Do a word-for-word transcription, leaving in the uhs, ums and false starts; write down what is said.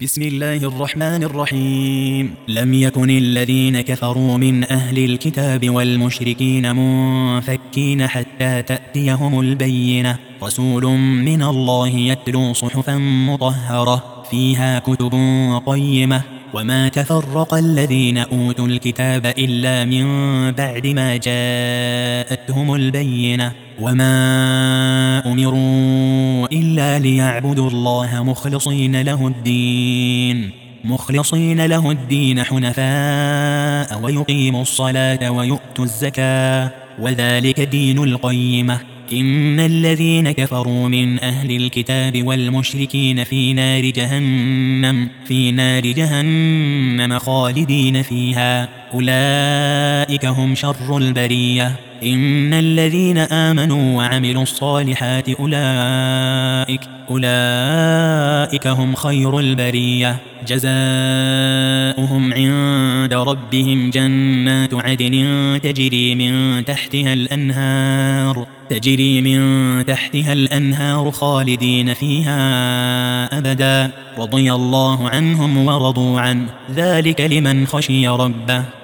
بسم الله الرحمن الرحيم. لم يكن الذين كفروا من أهل الكتاب والمشركين منفكين حتى تأتيهم البينة، رسول من الله يتلو صحفا مطهرة فيها كتب قيمة. وما تفرق الذين أوتوا الكتاب إلا من بعد ما جاءتهم البينة، وما أمروا إلا ليعبدوا الله مخلصين له الدين مخلصين له الدين حنفاء ويقيموا الصلاة ويؤتوا الزكاة، وذلك دين القيمة. إن الذين كفروا من أهل الكتاب والمشركين في نار جهنم في نار جهنم خالدين فيها، أولئك هم شر البرية. إن الذين آمنوا وعملوا الصالحات أولئك أولئك هم خير البرية، جزاؤهم عند ربهم جنات عدن تجري من تحتها الأنهار تجري من تحتها الأنهار خالدين فيها أبدا، رضي الله عنهم ورضوا عنه، ذلك لمن خشي ربه.